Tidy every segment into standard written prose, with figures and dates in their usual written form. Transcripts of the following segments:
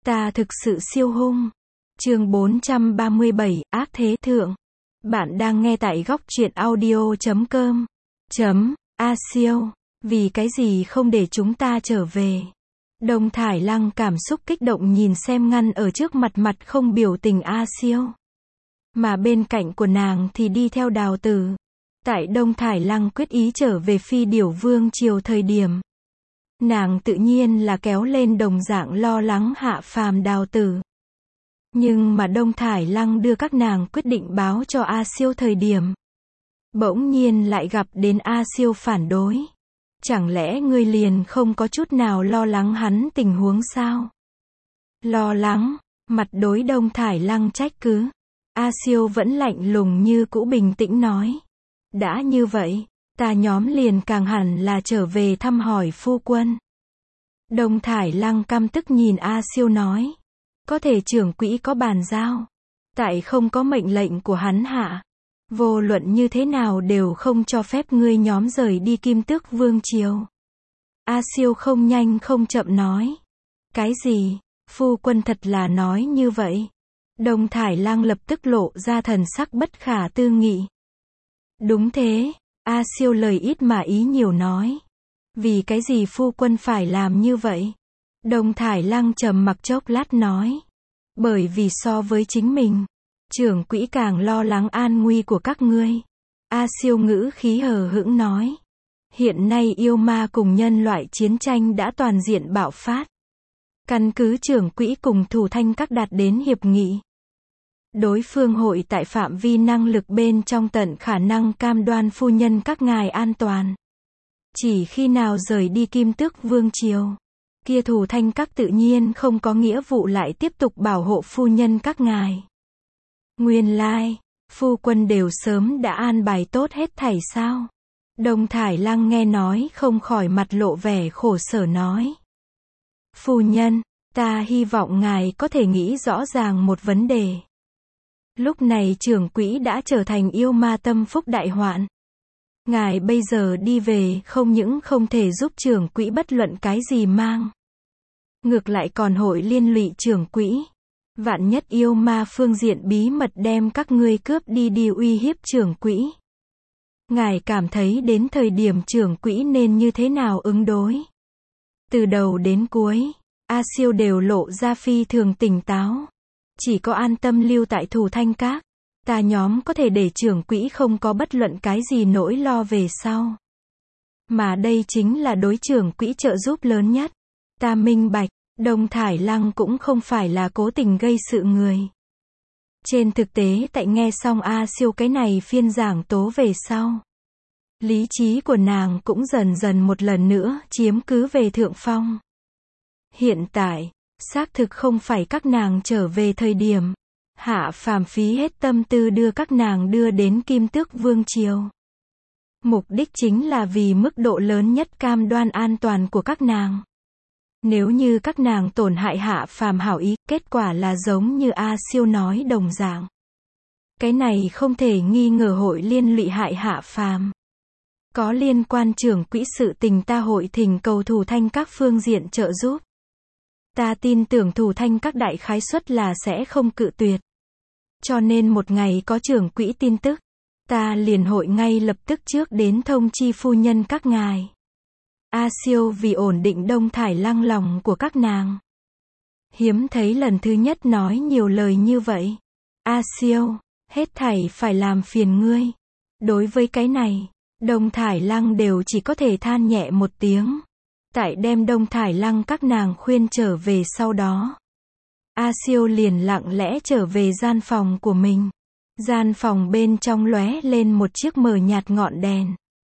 Ta thực sự siêu hung. Chương 437, ác thế thượng. Bạn đang nghe tại góc truyện audio.com. A Siêu, vì cái gì không để chúng ta trở về? Đông Thải Lăng cảm xúc kích động nhìn xem ngăn ở trước mặt không biểu tình A Siêu. Mà bên cạnh của nàng thì đi theo Đào Tử. Tại Đông Thải Lăng quyết ý trở về Phi Điểu Vương triều thời điểm, nàng tự nhiên là kéo lên đồng dạng lo lắng hạ phàm Đào Tử. Nhưng mà Đông Thải Lăng đưa các nàng quyết định báo cho A Siêu thời điểm, bỗng nhiên lại gặp đến A Siêu phản đối. Chẳng lẽ ngươi liền không có chút nào lo lắng hắn tình huống sao? Lo lắng, mặt đối Đông Thải Lăng trách cứ. A Siêu vẫn lạnh lùng như cũ bình tĩnh nói. Đã như vậy, ta nhóm liền càng hẳn là trở về thăm hỏi phu quân. Đông Thải Lăng căm tức nhìn A Siêu nói. Có thể trưởng quỹ có bàn giao. Tại không có mệnh lệnh của hắn hạ, vô luận như thế nào đều không cho phép ngươi nhóm rời đi Kim Tước Vương triều. A Siêu không nhanh không chậm nói. Cái gì? Phu quân thật là nói như vậy? Đông Thải Lăng lập tức lộ ra thần sắc bất khả tư nghị. Đúng thế, A Siêu lời ít mà ý nhiều nói. Vì cái gì phu quân phải làm như vậy? Đông Thải Lăng trầm mặc chốc lát nói. Bởi vì so với chính mình, trưởng quỹ càng lo lắng an nguy của các ngươi. A Siêu ngữ khí hờ hững nói. Hiện nay yêu ma cùng nhân loại chiến tranh đã toàn diện bạo phát. Căn cứ trưởng quỹ cùng thủ thanh các đạt đến hiệp nghị. Đối phương hội tại phạm vi năng lực bên trong tận khả năng cam đoan phu nhân các ngài an toàn. Chỉ khi nào rời đi Kim Tước Vương triều, kia thủ thanh các tự nhiên không có nghĩa vụ lại tiếp tục bảo hộ phu nhân các ngài. Nguyên lai, phu quân đều sớm đã an bài tốt hết thảy sao? Đông Thải Lăng nghe nói không khỏi mặt lộ vẻ khổ sở nói. Phu nhân, ta hy vọng ngài có thể nghĩ rõ ràng một vấn đề. Lúc này trưởng quỹ đã trở thành yêu ma tâm phúc đại hoạn. Ngài bây giờ đi về không những không thể giúp trưởng quỹ bất luận cái gì mang. Ngược lại còn hội liên lụy trưởng quỹ. Vạn nhất yêu ma phương diện bí mật đem các ngươi cướp đi uy hiếp trưởng quỹ. Ngài cảm thấy đến thời điểm trưởng quỹ nên như thế nào ứng đối? Từ đầu đến cuối, A Siêu đều lộ ra phi thường tỉnh táo. Chỉ có an tâm lưu tại thủ thanh các, ta nhóm có thể để trưởng quỹ không có bất luận cái gì nỗi lo về sau. Mà đây chính là đối trưởng quỹ trợ giúp lớn nhất. Ta minh bạch, Đông Thải Lăng cũng không phải là cố tình gây sự người. Trên thực tế tại nghe xong A Siêu cái này phiên giảng tố về sau, lý trí của nàng cũng dần dần một lần nữa chiếm cứ về thượng phong. Hiện tại, xác thực không phải các nàng trở về thời điểm, hạ phàm phí hết tâm tư đưa các nàng đưa đến Kim Tước Vương triều. Mục đích chính là vì mức độ lớn nhất cam đoan an toàn của các nàng. Nếu như các nàng tổn hại hạ phàm hảo ý, kết quả là giống như A Siêu nói đồng dạng. Cái này không thể nghi ngờ hội liên lụy hại hạ phàm. Có liên quan trưởng quỹ sự tình ta hội thỉnh cầu thủ thanh các phương diện trợ giúp. Ta tin tưởng thủ thanh các đại khái suất là sẽ không cự tuyệt. Cho nên một ngày có trưởng quỹ tin tức, ta liền hội ngay lập tức trước đến thông chi phu nhân các ngài. A Siêu vì ổn định Đông Thải Lăng lòng của các nàng. Hiếm thấy lần thứ nhất nói nhiều lời như vậy. A Siêu, hết thảy phải làm phiền ngươi. Đối với cái này, Đông Thải Lăng đều chỉ có thể than nhẹ một tiếng. Tại đem Đông Thải Lăng các nàng khuyên trở về sau đó, A Siêu liền lặng lẽ trở về gian phòng của mình. Gian phòng bên trong lóe lên một chiếc mờ nhạt ngọn đèn.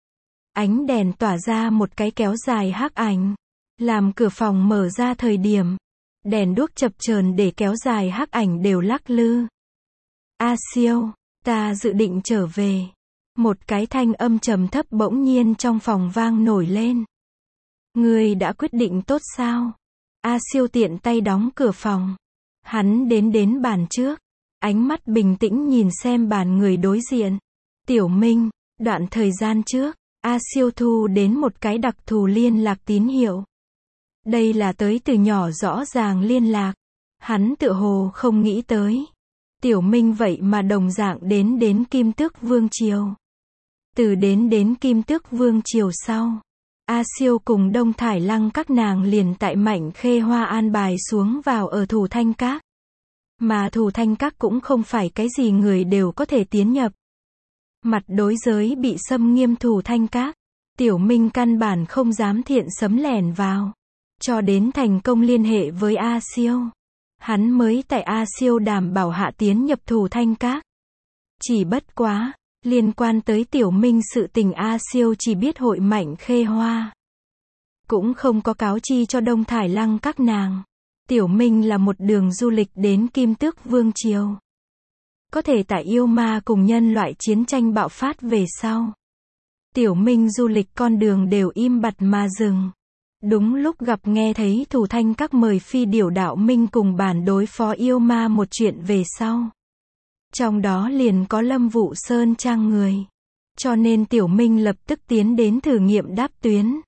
Ánh đèn tỏa ra một cái kéo dài hắc ảnh. Làm cửa phòng mở ra thời điểm, đèn đuốc chập chờn để kéo dài hắc ảnh đều lắc lư. A Siêu, ta dự định trở về. Một cái thanh âm trầm thấp bỗng nhiên trong phòng vang nổi lên. Ngươi đã quyết định tốt sao? A Siêu tiện tay đóng cửa phòng. Hắn đến bàn trước. Ánh mắt bình tĩnh nhìn xem bàn người đối diện. Tiểu Minh, đoạn thời gian trước, A Siêu thu đến một cái đặc thù liên lạc tín hiệu. Đây là tới từ nhỏ rõ ràng liên lạc. Hắn tựa hồ không nghĩ tới. Tiểu Minh vậy mà đồng dạng đến Kim Tước Vương Triều. Từ đến Kim Tước Vương Triều sau, A Siêu cùng Đông Thải Lăng các nàng liền tại Mạnh Khê Hoa an bài xuống vào ở Thủ Thanh Các. Mà Thủ Thanh Các cũng không phải cái gì người đều có thể tiến nhập. Mặt đối giới bị xâm nghiêm Thủ Thanh Các, Tiểu Minh căn bản không dám thiện sấm lẻn vào. Cho đến thành công liên hệ với A Siêu, hắn mới tại A Siêu đảm bảo hạ tiến nhập Thủ Thanh Các. Chỉ bất quá, liên quan tới Tiểu Minh sự tình A Siêu chỉ biết hội Mạnh Khê Hoa. Cũng không có cáo chi cho Đông Thải Lăng các nàng. Tiểu Minh là một đường du lịch đến Kim Tước Vương Triều. Có thể tại yêu ma cùng nhân loại chiến tranh bạo phát về sau, Tiểu Minh du lịch con đường đều im bặt mà dừng. Đúng lúc gặp nghe thấy Thủ Thanh Các mời Phi Điểu Đạo Minh cùng bản đối phó yêu ma một chuyện về sau. Trong đó liền có Lâm Vụ Sơn trang người. Cho nên Tiểu Minh lập tức tiến đến thử nghiệm đáp tuyến.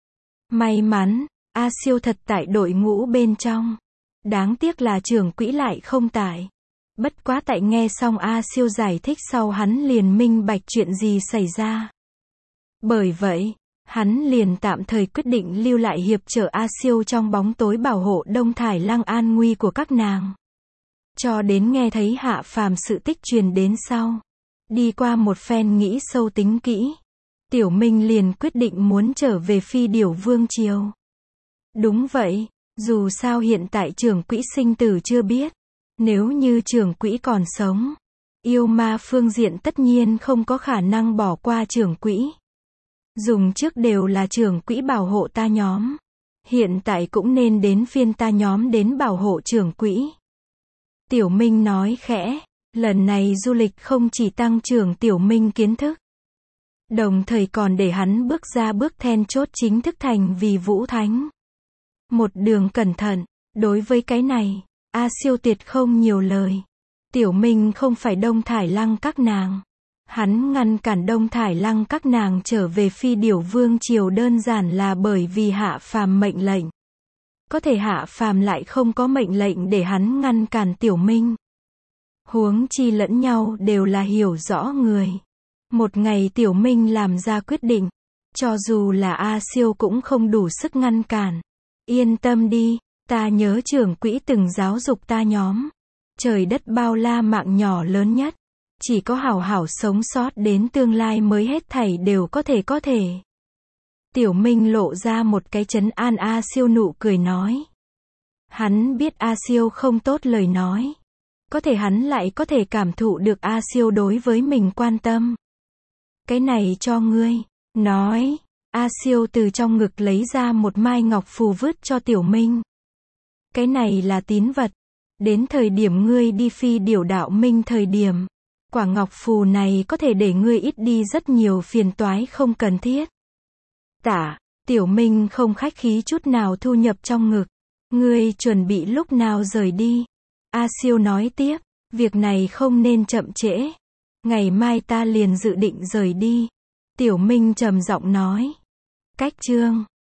May mắn, A Siêu thật tại đội ngũ bên trong. Đáng tiếc là trưởng quỹ lại không tại. Bất quá tại nghe xong A Siêu giải thích sau hắn liền minh bạch chuyện gì xảy ra. Bởi vậy, hắn liền tạm thời quyết định lưu lại hiệp trợ A Siêu trong bóng tối bảo hộ Đông Thải Lăng an nguy của các nàng. Cho đến nghe thấy hạ phàm sự tích truyền đến sau. Đi qua một phen nghĩ sâu tính kỹ. Tiểu Minh liền quyết định muốn trở về Phi Điểu Vương Triều. Đúng vậy, dù sao hiện tại trưởng quỹ sinh tử chưa biết. Nếu như trưởng quỹ còn sống, yêu ma phương diện tất nhiên không có khả năng bỏ qua trưởng quỹ. Dùng trước đều là trưởng quỹ bảo hộ ta nhóm. Hiện tại cũng nên đến phiên ta nhóm đến bảo hộ trưởng quỹ. Tiểu Minh nói khẽ, lần này du lịch không chỉ tăng trưởng Tiểu Minh kiến thức, đồng thời còn để hắn bước ra bước then chốt chính thức thành vì Vũ Thánh. Một đường cẩn thận, đối với cái này, A Siêu tuyệt không nhiều lời. Tiểu Minh không phải Đông Thải Lăng các nàng. Hắn ngăn cản Đông Thải Lăng các nàng trở về Phi Điểu Vương Triều đơn giản là bởi vì hạ phàm mệnh lệnh. Có thể hạ phàm lại không có mệnh lệnh để hắn ngăn cản Tiểu Minh. Huống chi lẫn nhau đều là hiểu rõ người. Một ngày Tiểu Minh làm ra quyết định, cho dù là A Siêu cũng không đủ sức ngăn cản. Yên tâm đi, ta nhớ trưởng quỹ từng giáo dục ta nhóm. Trời đất bao la mạng nhỏ lớn nhất. Chỉ có hảo hảo sống sót đến tương lai mới hết thảy đều có thể. Tiểu Minh lộ ra một cái trấn an A Siêu nụ cười nói. Hắn biết A Siêu không tốt lời nói. Có thể hắn lại có thể cảm thụ được A Siêu đối với mình quan tâm. Cái này cho ngươi. Nói. A Siêu từ trong ngực lấy ra một mai ngọc phù vứt cho Tiểu Minh. Cái này là tín vật. Đến thời điểm ngươi đi Phi Điểu Đạo Minh thời điểm. Quả ngọc phù này có thể để ngươi ít đi rất nhiều phiền toái không cần thiết. Tả, Tiểu Minh không khách khí chút nào thu nhập trong ngực. Ngươi chuẩn bị lúc nào rời đi? A Siêu nói tiếp, việc này không nên chậm trễ. Ngày mai ta liền dự định rời đi. Tiểu Minh trầm giọng nói. Cách chương